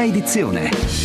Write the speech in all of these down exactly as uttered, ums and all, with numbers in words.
edizione.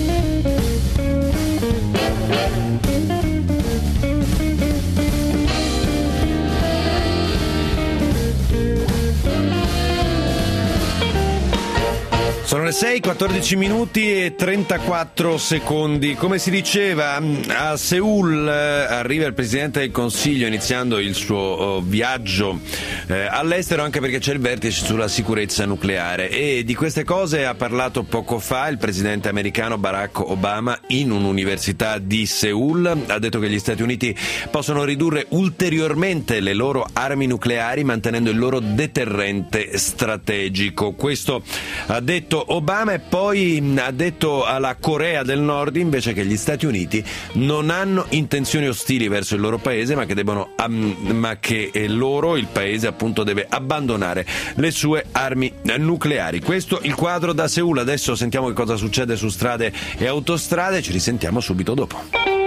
Sono le sei, quattordici minuti e trentaquattro secondi. Come si diceva, a Seul arriva il Presidente del Consiglio iniziando il suo viaggio eh, all'estero, anche perché c'è il vertice sulla sicurezza nucleare, e di queste cose ha parlato poco fa il Presidente americano Barack Obama in un'università di Seul. Ha detto che gli Stati Uniti possono ridurre ulteriormente le loro armi nucleari mantenendo il loro deterrente strategico. Questo ha detto Obama, e poi ha detto alla Corea del Nord invece che gli Stati Uniti non hanno intenzioni ostili verso il loro paese, ma che devono ma che loro, il paese appunto, deve abbandonare le sue armi nucleari. Questo il quadro da Seul. Adesso sentiamo che cosa succede su strade e autostrade, ci risentiamo subito dopo.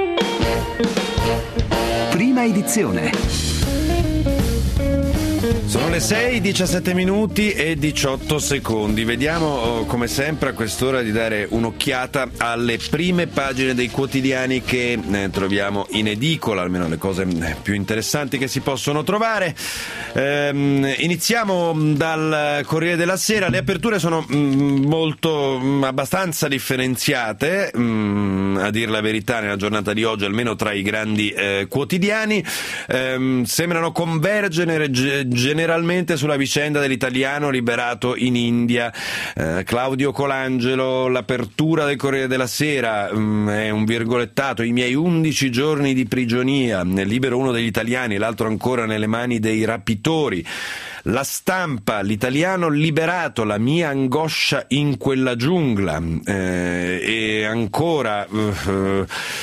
Prima edizione. Sono le sei, diciassette minuti e diciotto secondi. Vediamo come sempre a quest'ora di dare un'occhiata alle prime pagine dei quotidiani che eh, troviamo in edicola, almeno le cose più interessanti che si possono trovare. Ehm, iniziamo dal Corriere della Sera. Le aperture sono mh, molto mh, abbastanza differenziate, mh, a dir la verità, nella giornata di oggi, almeno tra i grandi eh, quotidiani. Ehm, sembrano convergere generalmente generalmente sulla vicenda dell'italiano liberato in India. eh, Claudio Colangelo, l'apertura del Corriere della Sera mh, è un virgolettato: i miei undici giorni di prigionia, libero uno degli italiani, l'altro ancora nelle mani dei rapitori. La Stampa, l'italiano liberato, la mia angoscia in quella giungla. Eh, e ancora uh,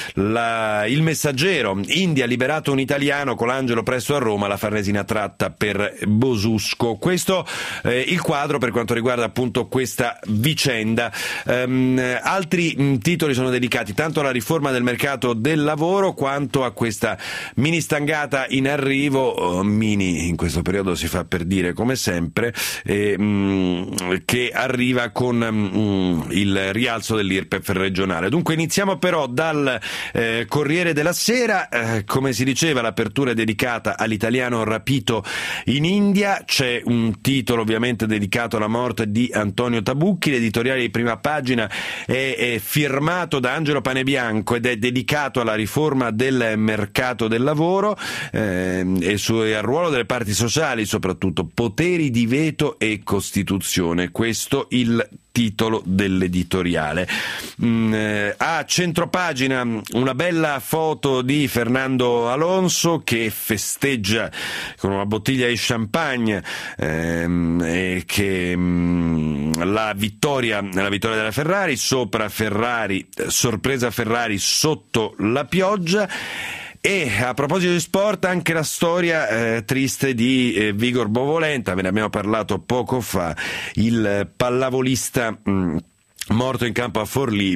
la, il Messaggero, India, liberato un italiano, Colangelo presto a Roma, la Farnesina tratta per Bosusco. Questo eh, il quadro per quanto riguarda appunto questa vicenda. Um, altri mh, titoli sono dedicati tanto alla riforma del mercato del lavoro quanto a questa mini stangata in arrivo, oh, mini in questo periodo si fa per dire come sempre, eh, mh, che arriva con mh, il rialzo dell'I R P E F regionale. Dunque iniziamo però dal eh, Corriere della Sera. Eh, come si diceva, l'apertura è dedicata all'italiano rapito in India. C'è un titolo ovviamente dedicato alla morte di Antonio Tabucchi. L'editoriale di prima pagina è, è firmato da Angelo Panebianco ed è dedicato alla riforma del mercato del lavoro eh, e, su, e al ruolo delle parti sociali, soprattutto poteri di veto e Costituzione. Questo il titolo dell'editoriale. Mm, eh, a centropagina una bella foto di Fernando Alonso che festeggia con una bottiglia di champagne ehm, e che mm, la vittoria la vittoria della Ferrari, sopra Ferrari, sorpresa Ferrari sotto la pioggia. E a proposito di sport, anche la storia eh, triste di eh, Vigor Bovolenta, ve ne abbiamo parlato poco fa, il pallavolista mh, morto in campo a Forlì,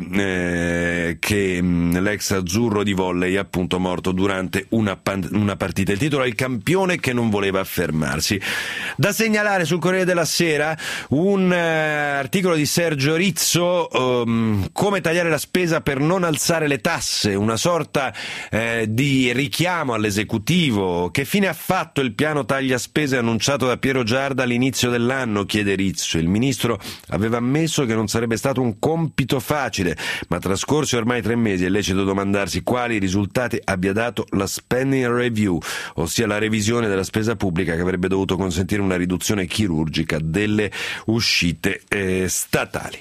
eh, che mh, l'ex azzurro di volley appunto morto durante una, pan- una partita. Il titolo è Il campione che non voleva fermarsi. Da segnalare sul Corriere della Sera un eh, articolo di Sergio Rizzo, um, come tagliare la spesa per non alzare le tasse, una sorta eh, di richiamo all'esecutivo. Che fine ha fatto il piano taglia spese annunciato da Piero Giarda all'inizio dell'anno, chiede Rizzo. Il ministro aveva ammesso che non sarebbe stato un compito facile, ma trascorsi ormai tre mesi è lecito domandarsi quali risultati abbia dato la spending review, ossia la revisione della spesa pubblica che avrebbe dovuto consentire una riduzione chirurgica delle uscite eh, statali.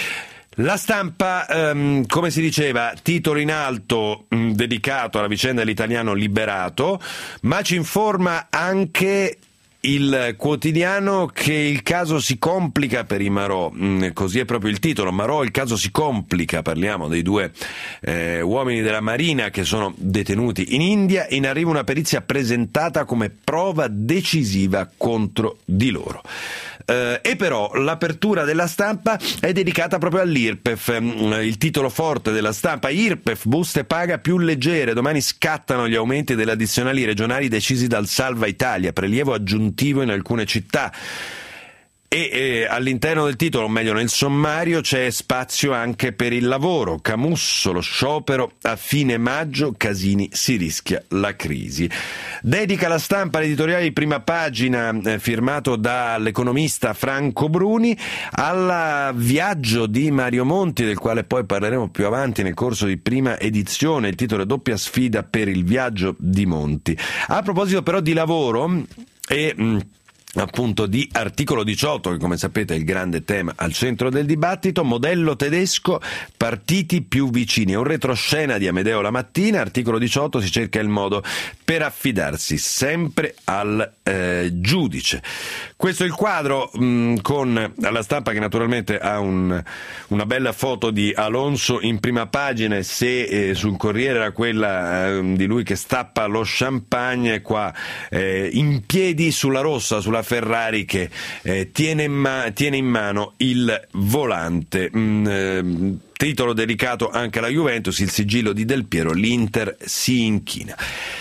La Stampa, ehm, come si diceva, titolo in alto mh, dedicato alla vicenda dell'italiano liberato, ma ci informa anche il quotidiano che il caso si complica per i Marò, mm, così è proprio il titolo. Marò, il caso si complica. Parliamo dei due eh, uomini della Marina che sono detenuti in India. In arrivo una perizia presentata come prova decisiva contro di loro. Eh, e però l'apertura della Stampa è dedicata proprio all'I R P E F. Il titolo forte della Stampa: I R P E F, buste paga più leggere, domani scattano gli aumenti delle addizionali regionali decisi dal Salva Italia, prelievo aggiuntivo in alcune città. E eh, all'interno del titolo, o meglio nel sommario, c'è spazio anche per il lavoro. Camusso, lo sciopero a fine maggio, Casini si rischia la crisi. Dedica la Stampa l'editoriale di prima pagina eh, firmato dall'economista Franco Bruni al viaggio di Mario Monti, del quale poi parleremo più avanti nel corso di prima edizione. Il titolo è Doppia sfida per il viaggio di Monti. A proposito però di lavoro e mh, appunto di articolo diciotto, che come sapete è il grande tema al centro del dibattito, modello tedesco, partiti più vicini. È un retroscena di Amedeo La Mattina. Articolo diciotto, si cerca il modo per affidarsi sempre al eh, giudice. Questo è il quadro mh, con la Stampa, che naturalmente ha un, una bella foto di Alonso in prima pagina, e se eh, sul Corriere era quella eh, di lui che stappa lo champagne, qua eh, in piedi sulla rossa, sulla Ferrari, che eh, tiene, in ma- tiene in mano il volante. Mm, eh, titolo dedicato anche alla Juventus, il sigillo di Del Piero, l'Inter si inchina.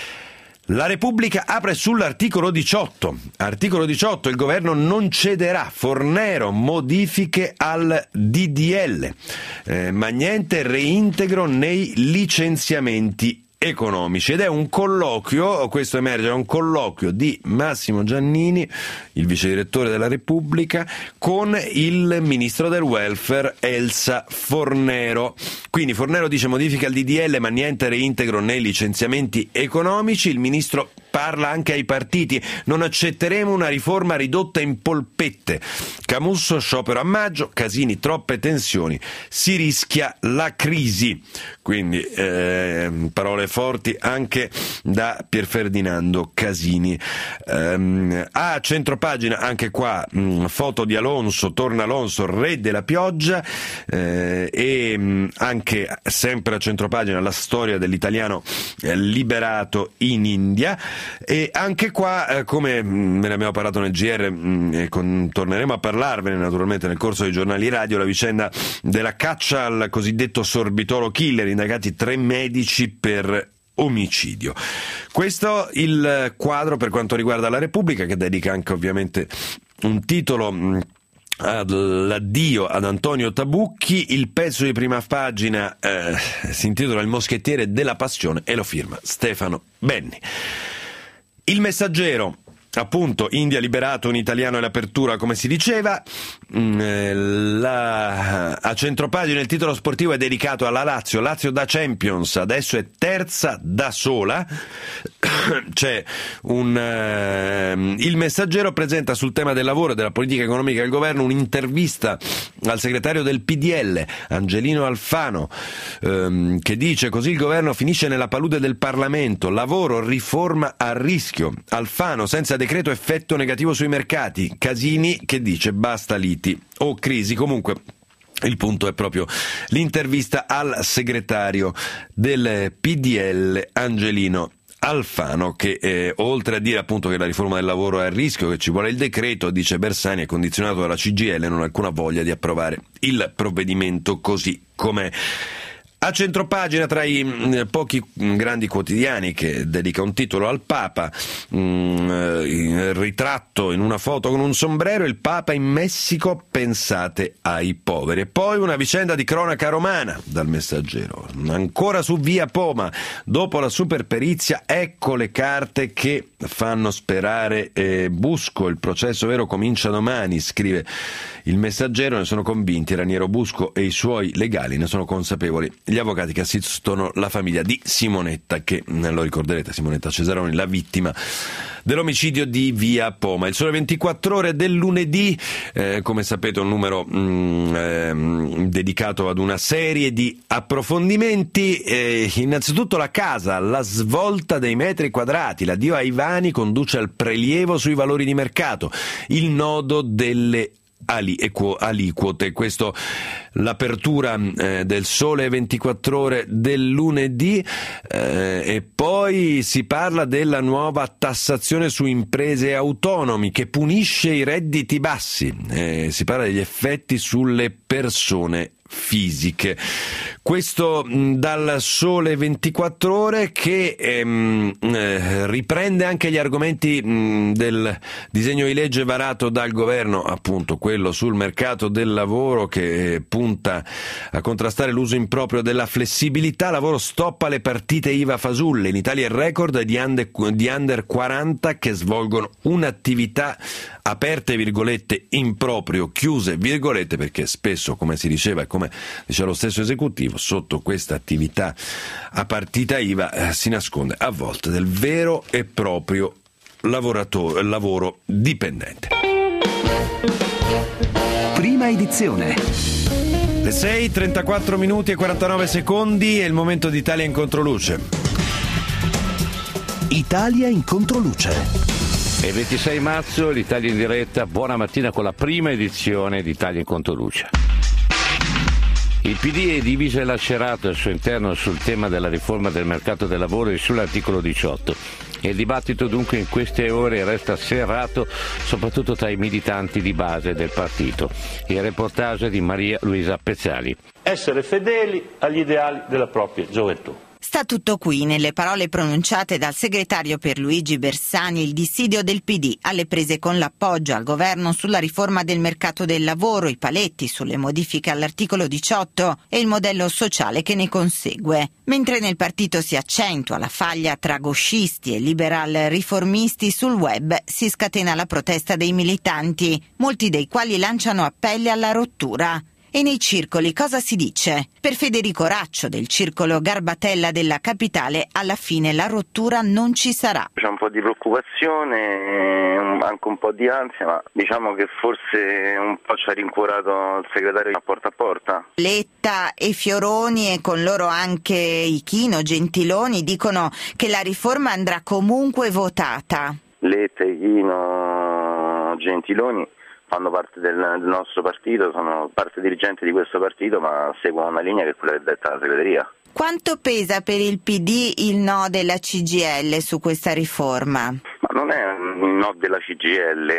La Repubblica apre sull'articolo diciotto. Articolo diciotto, il governo non cederà, Fornero, modifiche al D D L, eh, ma niente reintegro nei licenziamenti economici. Ed è un colloquio, questo emerge, è un colloquio di Massimo Giannini, il vice direttore della Repubblica, con il ministro del welfare Elsa Fornero. Quindi Fornero dice modifica al D D L ma niente reintegro nei licenziamenti economici. Il ministro parla anche ai partiti: non accetteremo una riforma ridotta in polpette. Camusso, sciopero a maggio, Casini, troppe tensioni, si rischia la crisi. Quindi eh, parole forti anche da Pier Ferdinando Casini. Um, a centropagina anche qua mh, foto di Alonso, torna Alonso, re della pioggia, eh, e mh, anche sempre a centropagina la storia dell'italiano eh, liberato in India. E anche qua, eh, come mh, ve ne abbiamo parlato nel G R, mh, e con, torneremo a parlarvene naturalmente nel corso dei giornali radio, la vicenda della caccia al cosiddetto sorbitolo killer, indagati tre medici per omicidio. Questo il quadro per quanto riguarda la Repubblica, che dedica anche ovviamente un titolo mh, all'addio ad Antonio Tabucchi. Il pezzo di prima pagina eh, si intitola Il moschettiere della passione e lo firma Stefano Benni. Il Messaggero, appunto, India liberato, un italiano e l'apertura, come si diceva. La, a centropagina il titolo sportivo è dedicato alla Lazio. Lazio da Champions, adesso è terza da sola. C'è un uh, il Messaggero presenta sul tema del lavoro e della politica economica del governo un'intervista al segretario del P D L, Angelino Alfano, um, che dice così: il governo finisce nella palude del Parlamento, lavoro, riforma a rischio. Alfano: senza decreto effetto negativo sui mercati. Casini che dice basta liti o crisi. Comunque il punto è proprio l'intervista al segretario del P D L Angelino Alfano, che eh, oltre a dire appunto che la riforma del lavoro è a rischio, che ci vuole il decreto, dice Bersani è condizionato dalla C G I L e non ha alcuna voglia di approvare il provvedimento così com'è. A centropagina, tra i mh, pochi mh, grandi quotidiani che dedica un titolo al Papa, mh, il ritratto in una foto con un sombrero, il Papa in Messico, pensate ai poveri. E poi una vicenda di cronaca romana dal Messaggero, ancora su via Poma, dopo la superperizia, ecco le carte che fanno sperare eh, Busco, il processo vero comincia domani, scrive il Messaggero, ne sono convinti Raniero Busco e i suoi legali, ne sono consapevoli gli avvocati che assistono la famiglia di Simonetta, che lo ricorderete, Simonetta Cesaroni, la vittima dell'omicidio di via Poma. Il Sole ventiquattro Ore del lunedì, eh, come sapete un numero mh, eh, dedicato ad una serie di approfondimenti. Eh, innanzitutto la casa, la svolta dei metri quadrati, l'addio ai vani conduce al prelievo sui valori di mercato, il nodo delle Ali, equo, aliquote. Questo l'apertura eh, del Sole ventiquattro Ore del lunedì, eh, e poi si parla della nuova tassazione su imprese autonomi che punisce i redditi bassi, eh, si parla degli effetti sulle persone fisiche. Questo mh, dal Sole ventiquattro Ore, che ehm, eh, riprende anche gli argomenti mh, del disegno di legge varato dal governo, appunto quello sul mercato del lavoro, che punta a contrastare l'uso improprio della flessibilità. Lavoro stoppa le partite I V A fasulle. In Italia il record è di under, di under quaranta che svolgono un'attività aperte virgolette in proprio, chiuse virgolette, perché spesso, come si diceva e come diceva lo stesso esecutivo, sotto questa attività a partita I V A eh, si nasconde a volte del vero e proprio lavoratore, lavoro dipendente. Prima edizione. Le sei, trentaquattro minuti e quarantanove secondi è il momento di Italia in controluce. Italia in controluce. È il ventisei marzo, l'Italia in diretta, buona mattina con la prima edizione di Italia in controluce. Il P D è diviso e lacerato al suo interno sul tema della riforma del mercato del lavoro e sull'articolo diciotto. Il dibattito dunque in queste ore resta serrato, soprattutto tra i militanti di base del partito. Il reportage di Maria Luisa Pezzali. Essere fedeli agli ideali della propria gioventù. Sta tutto qui nelle parole pronunciate dal segretario Pierluigi Bersani, il dissidio del P D alle prese con l'appoggio al governo sulla riforma del mercato del lavoro, i paletti sulle modifiche all'articolo diciotto e il modello sociale che ne consegue. Mentre nel partito si accentua la faglia tra gauchisti e liberal riformisti, sul web si scatena la protesta dei militanti, molti dei quali lanciano appelli alla rottura. E nei circoli cosa si dice? Per Federico Raccio del circolo Garbatella della capitale, alla fine la rottura non ci sarà. C'è un po' di preoccupazione, anche un po' di ansia, ma diciamo che forse un po' ci ha rincuorato il segretario a porta a porta. Letta e Fioroni, e con loro anche Ichino, Gentiloni, dicono che la riforma andrà comunque votata. Letta, Ichino, Gentiloni fanno parte del, del nostro partito, sono parte dirigente di questo partito, ma seguono una linea che è quella che detta la segreteria. Quanto pesa per il P D il no della C G I L su questa riforma? Ma non è un no della C G I L,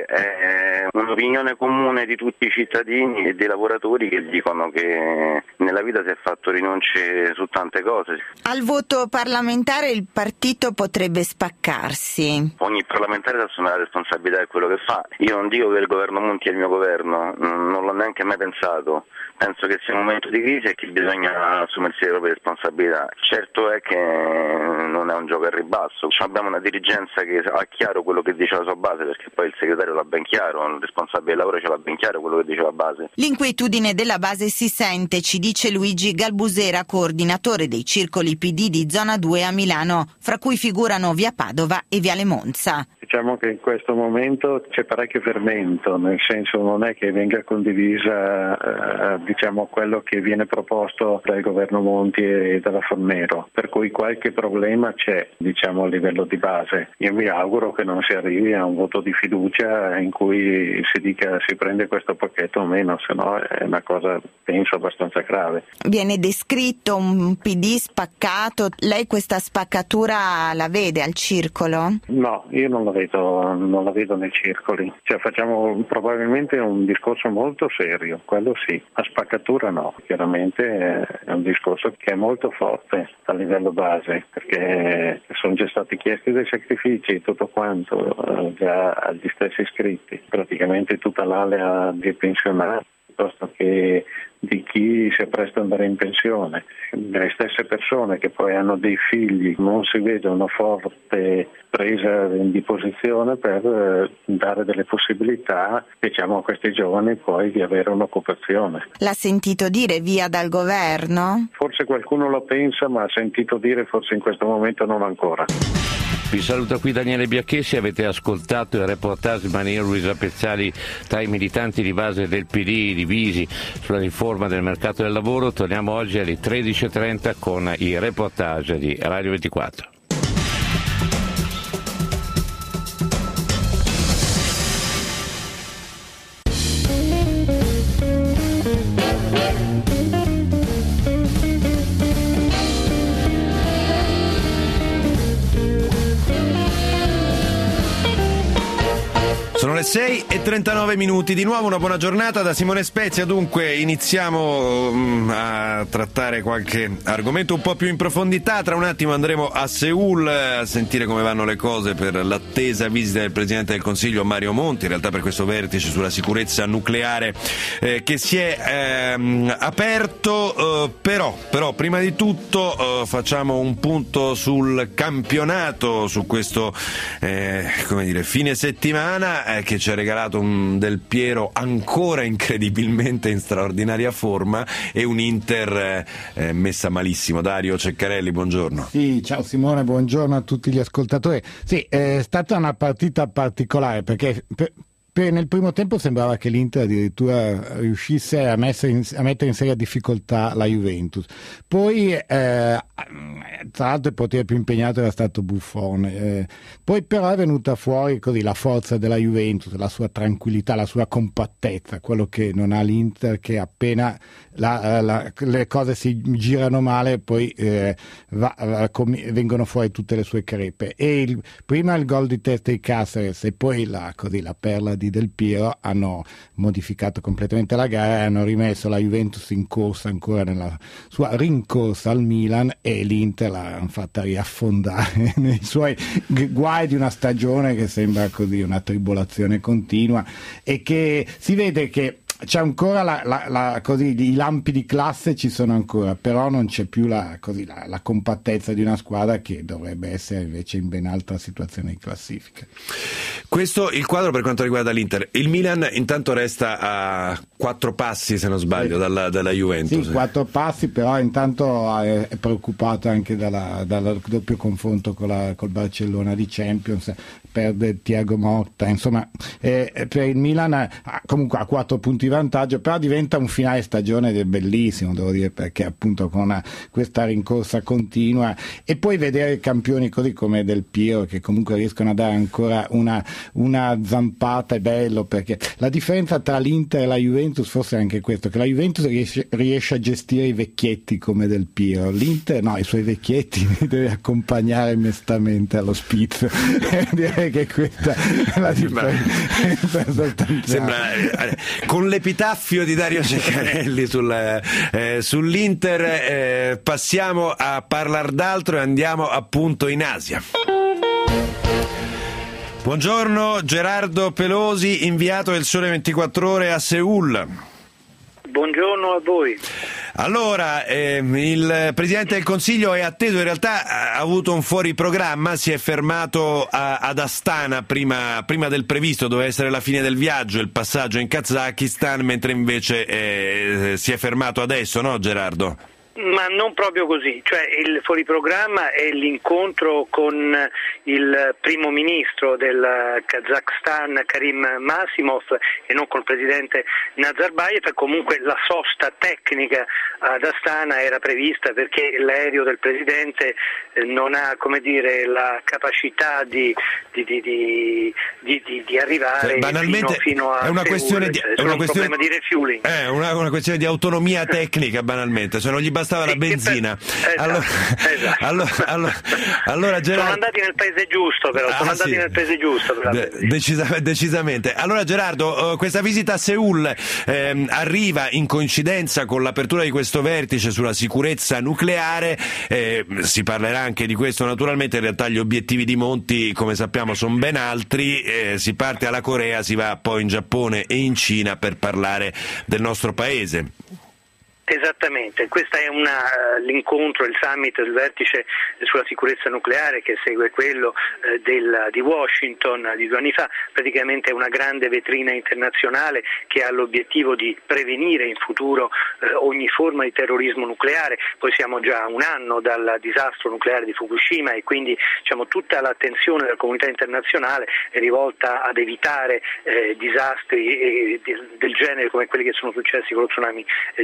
è un'opinione comune di tutti i cittadini e dei lavoratori che dicono che nella vita si è fatto rinunce su tante cose. Al voto parlamentare il partito potrebbe spaccarsi. Ogni parlamentare si assume la responsabilità di quello che fa. Io non dico che il governo Monti è il mio governo, non l'ho neanche mai pensato. Penso che sia un momento di crisi e che bisogna assumersi le proprie responsabilità. Certo è che non è un gioco al ribasso. Abbiamo una dirigenza che ha chiaro quello che dice la sua base, perché poi il segretario l'ha ben chiaro, il responsabile del lavoro ce l'ha ben chiaro quello che dice la base. L'inquietudine della base si sente, ci dice Luigi Galbusera, coordinatore dei circoli P D di Zona due a Milano, fra cui figurano Via Padova e Viale Monza. Diciamo che in questo momento c'è parecchio fermento, nel senso non è che venga condivisa eh, diciamo quello che viene proposto dal governo Monti e dalla Fornero, per cui qualche problema c'è, diciamo, a livello di base. Io mi auguro che non si arrivi a un voto di fiducia in cui si dica si prende questo pacchetto o meno, se no è una cosa, penso, abbastanza grave. Viene descritto un P D spaccato, lei questa spaccatura la vede al circolo? No, io non la vedo, non la vedo nei circoli, cioè facciamo probabilmente un discorso molto serio, quello sì, a spaccatura no, chiaramente è un discorso che è molto forte a livello base, perché sono già stati chiesti dei sacrifici, tutto quanto, eh, già agli stessi iscritti, praticamente tutta l'area dei pensionati, piuttosto che di chi si appresta ad andare in pensione. Le stesse persone che poi hanno dei figli non si vede una forte presa di posizione per dare delle possibilità, diciamo, a questi giovani poi di avere un'occupazione. L'ha sentito dire via dal governo? Forse qualcuno lo pensa, ma ha sentito dire forse in questo momento non ancora. Vi saluta qui Daniele Biacchessi, avete ascoltato il reportage di Maria Luisa Pezzali tra i militanti di base del P D divisi sulla riforma del mercato del lavoro. Torniamo oggi alle tredici e trenta con il reportage di Radio ventiquattro. Sono le sei e trentanove minuti, di nuovo una buona giornata da Simone Spezia. Dunque iniziamo um, a trattare qualche argomento un po' più in profondità. Tra un attimo andremo a Seul a sentire come vanno le cose per l'attesa visita del Presidente del Consiglio Mario Monti, in realtà per questo vertice sulla sicurezza nucleare eh, che si è ehm, aperto, eh, però, però prima di tutto eh, facciamo un punto sul campionato, su questo eh, come dire, fine settimana eh, che ci ha regalato un Del Piero ancora incredibilmente in straordinaria forma e un Inter eh, messa malissimo. Dario Ceccarelli, buongiorno. Sì, ciao Simone, buongiorno a tutti gli ascoltatori. Sì, è stata una partita particolare perché per, per, nel primo tempo sembrava che l'Inter addirittura riuscisse a, in, a mettere in seria difficoltà la Juventus. Poi, eh, tra l'altro, il portiere più impegnato era stato Buffon. Eh, poi però è venuta fuori così la forza della Juventus, la sua tranquillità, la sua compattezza, quello che non ha l'Inter, che appena la, la, le cose si girano male poi eh, va, va, com, vengono fuori tutte le sue crepe. E il, prima il gol di testa di Cáceres e poi la, così, la perla di Del Piero hanno modificato completamente la gara e hanno rimesso la Juventus in corsa ancora nella sua rincorsa al Milan, e l'Inter l'hanno fatta riaffondare nei suoi guai di una stagione che sembra così una tribolazione continua, e che si vede che c'è ancora la, la, la, così, i lampi di classe ci sono ancora, però non c'è più la, così, la, la compattezza di una squadra che dovrebbe essere invece in ben altra situazione di classifica. Questo il quadro per quanto riguarda l'Inter. Il Milan intanto resta a quattro passi, se non sbaglio, dalla, dalla Juventus. Sì, quattro passi, però intanto è, è preoccupato anche dal doppio confronto con la, col Barcellona di Champions, perde Thiago Motta, insomma eh, per il Milan comunque ha quattro punti di vantaggio, però diventa un finale stagione bellissimo, devo dire, perché appunto con una, questa rincorsa continua, e poi vedere campioni così come Del Piero che comunque riescono a dare ancora una, una zampata, è bello, perché la differenza tra l'Inter e la Juventus forse è anche questo, che la Juventus riesce, riesce a gestire i vecchietti come Del Piero, l'Inter no, i suoi vecchietti li deve accompagnare mestamente allo spizio. Direi che questa è la differenza. Sembra eh, con l'epitaffio di Dario Ceccarelli sul, eh, sull'Inter eh, passiamo a parlare d'altro e andiamo appunto in Asia. Buongiorno Gerardo Pelosi, inviato del Sole ventiquattro Ore a Seul. Buongiorno a voi. Allora, eh, il Presidente del Consiglio è atteso, in realtà ha avuto un fuori programma, si è fermato a, ad Astana prima, prima del previsto, doveva essere la fine del viaggio, il passaggio in Kazakistan, mentre invece eh, si è fermato adesso, no Gerardo? Ma non proprio così, cioè il fuoriprogramma è l'incontro con il primo ministro del Kazakhstan Karim Masimov e non col presidente Nazarbayev. Comunque la sosta tecnica ad Astana era prevista perché l'aereo del presidente non ha, come dire, la capacità di, di, di, di, di, di, di arrivare cioè, banalmente fino, fino a è una Seul, questione di, è una un questione, problema di refueling. È una, una questione di autonomia tecnica, banalmente, se non gli bastava la benzina. Per... Esatto, allora, esatto. allora, allora, allora Gerardo... sono andati nel paese giusto, però sono ah, andati sì. nel paese giusto per De- decisa- decisamente. Allora Gerardo, uh, questa visita a Seul ehm, arriva in coincidenza con l'apertura di questo vertice sulla sicurezza nucleare, eh, si parlerà anche di questo naturalmente, in realtà gli obiettivi di Monti come sappiamo sono ben altri, eh, si parte alla Corea, si va poi in Giappone e in Cina per parlare del nostro paese. Esattamente, questo è una, l'incontro, il summit, il vertice sulla sicurezza nucleare che segue quello eh, del, di Washington di due anni fa, praticamente è una grande vetrina internazionale che ha l'obiettivo di prevenire in futuro eh, ogni forma di terrorismo nucleare. Poi siamo già a un anno dal disastro nucleare di Fukushima e quindi diciamo, tutta l'attenzione della comunità internazionale è rivolta ad evitare eh, disastri eh, del genere come quelli che sono successi con lo tsunami eh, giapponese.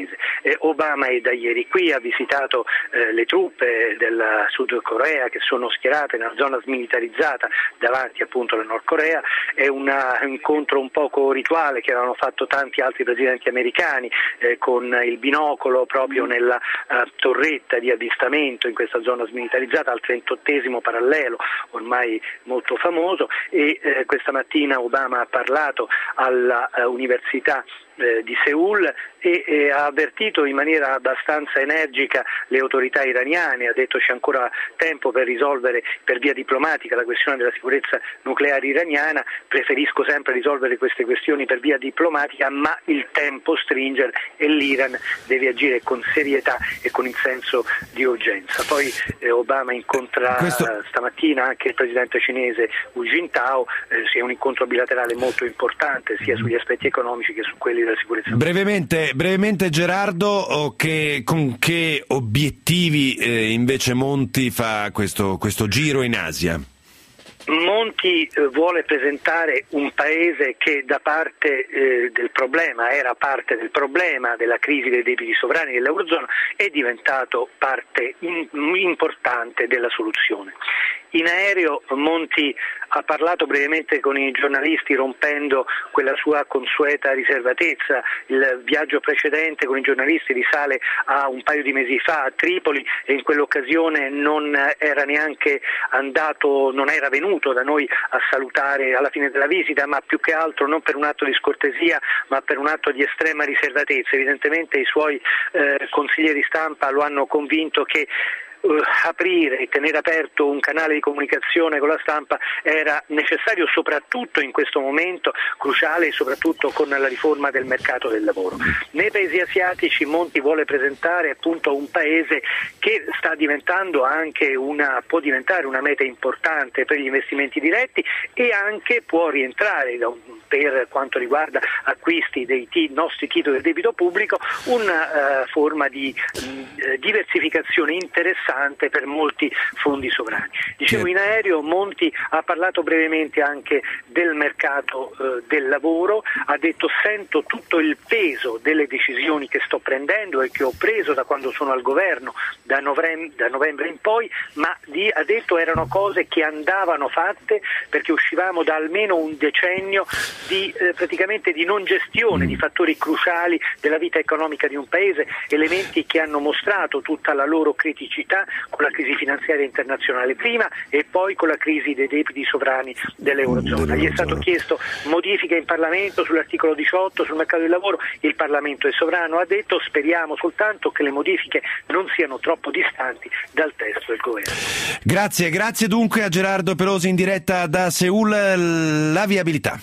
cinese. Eh, Obama è da ieri qui, ha visitato eh, le truppe del Sud Corea che sono schierate nella zona smilitarizzata davanti appunto alla Nord Corea. È una, un incontro un poco rituale che avevano fatto tanti altri presidenti americani, eh, con il binocolo proprio nella uh, torretta di avvistamento in questa zona smilitarizzata, al trentottesimo parallelo, ormai molto famoso, e eh, questa mattina Obama ha parlato all'Università eh, di Seul e, e ha avvertito in maniera abbastanza energica le autorità iraniane, ha detto c'è ancora tempo per risolvere per via diplomatica la questione della sicurezza nucleare iraniana, preferisco sempre risolvere queste questioni per via diplomatica, ma il tempo stringe e l'Iran deve agire con serietà e con il senso di urgenza. Poi eh, Obama incontra Questo... stamattina anche il presidente cinese Hu Jintao, eh, sia un incontro bilaterale molto importante sia sugli aspetti economici che su quelli della sicurezza. Brevemente, brevemente Gerardo, che, con che obiettivi eh, invece Monti fa questo, questo giro in Asia? Monti eh, vuole presentare un paese che da parte eh, del problema, era parte del problema della crisi dei debiti sovrani dell'Eurozona, è diventato parte in, importante della soluzione. In aereo Monti ha parlato brevemente con i giornalisti rompendo quella sua consueta riservatezza. Il viaggio precedente con i giornalisti risale a un paio di mesi fa a Tripoli e in quell'occasione non era neanche andato, non era venuto da noi a salutare alla fine della visita, ma più che altro non per un atto di scortesia ma per un atto di estrema riservatezza. Evidentemente i suoi eh, consiglieri stampa lo hanno convinto che Uh, aprire e tenere aperto un canale di comunicazione con la stampa era necessario soprattutto in questo momento cruciale e soprattutto con la riforma del mercato del lavoro. Nei paesi asiatici Monti vuole presentare appunto un paese che sta diventando anche una, può diventare una meta importante per gli investimenti diretti e anche può rientrare da un, per quanto riguarda acquisti dei t- nostri titoli del debito pubblico una uh, forma di uh, diversificazione interessante per molti fondi sovrani. Dicevo, in aereo Monti ha parlato brevemente anche del mercato eh, del lavoro, ha detto sento tutto il peso delle decisioni che sto prendendo e che ho preso da quando sono al governo da novembre, da novembre in poi, ma di, ha detto erano cose che andavano fatte perché uscivamo da almeno un decennio di eh, praticamente di non gestione di fattori cruciali della vita economica di un paese, elementi che hanno mostrato tutta la loro criticità con la crisi finanziaria internazionale prima e poi con la crisi dei debiti sovrani dell'Eurozona. Gli è stato chiesto modifiche in Parlamento sull'articolo diciotto sul mercato del lavoro, il Parlamento è sovrano, ha detto speriamo soltanto che le modifiche non siano troppo distanti dal testo del governo. Grazie, grazie dunque a Gerardo Pelosi in diretta da Seul. La viabilità.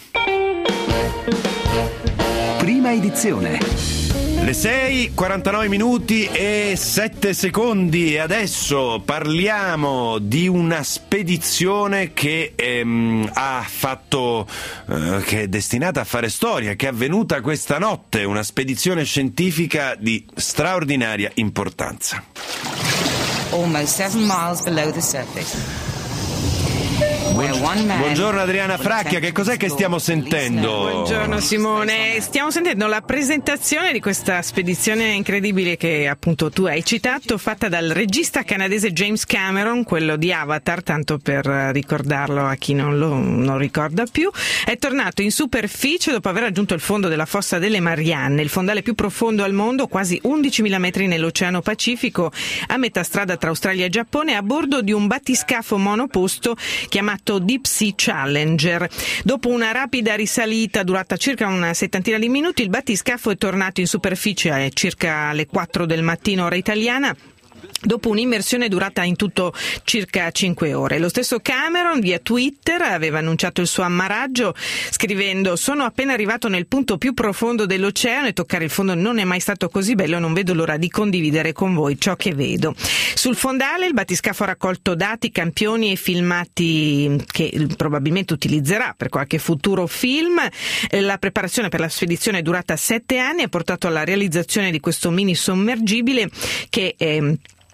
Prima edizione. Le sei, quarantanove minuti e sette secondi e adesso parliamo di una spedizione che ehm, ha fatto, eh, che è destinata a fare storia, che è avvenuta questa notte, una spedizione scientifica di straordinaria importanza. Almost seven miles below the surface. Buongiorno Adriana Fracchia, che cos'è che stiamo sentendo? Buongiorno Simone, stiamo sentendo la presentazione di questa spedizione incredibile che appunto tu hai citato, fatta dal regista canadese James Cameron, quello di Avatar, tanto per ricordarlo a chi non lo non ricorda più. È tornato in superficie dopo aver raggiunto il fondo della fossa delle Marianne, il fondale più profondo al mondo, quasi undicimila metri nell'Oceano Pacifico, a metà strada tra Australia e Giappone, a bordo di un battiscafo monoposto chiamato Deep Sea Challenger. Dopo una rapida risalita durata circa una settantina di minuti, il battiscafo è tornato in superficie a circa le quattro del mattino ora italiana, dopo un'immersione durata in tutto circa cinque ore. Lo stesso Cameron via Twitter aveva annunciato il suo ammaraggio scrivendo: sono appena arrivato nel punto più profondo dell'oceano e toccare il fondo non è mai stato così bello, non vedo l'ora di condividere con voi ciò che vedo. Sul fondale il battiscafo ha raccolto dati, campioni e filmati che probabilmente utilizzerà per qualche futuro film. La preparazione per la spedizione è durata sette anni e ha portato alla realizzazione di questo mini sommergibile che eh,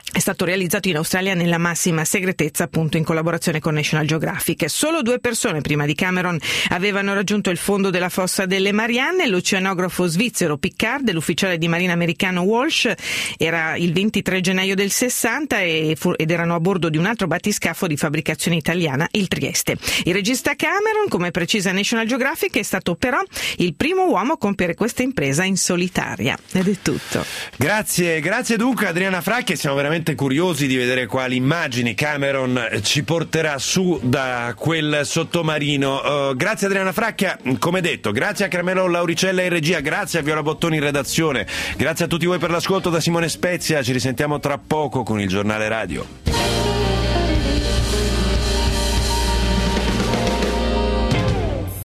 è stato realizzato in Australia nella massima segretezza, appunto in collaborazione con National Geographic. Solo due persone prima di Cameron avevano raggiunto il fondo della fossa delle Marianne: l'oceanografo svizzero Piccard e l'ufficiale di marina americano Walsh. Era il ventitré gennaio del sessanta e fu- ed erano a bordo di un altro battiscafo di fabbricazione italiana, il Trieste. Il regista Cameron, come precisa National Geographic, è stato però il primo uomo a compiere questa impresa in solitaria. Ed è tutto. Grazie, grazie dunque Adriana Fracchia, siamo veramente curiosi di vedere quali immagini Cameron ci porterà su da quel sottomarino. Uh, grazie Adriana Fracchia, come detto, grazie a Carmelo Lauricella in regia, grazie a Viola Bottoni in redazione, grazie a tutti voi per l'ascolto da Simone Spezia, ci risentiamo tra poco con il giornale radio.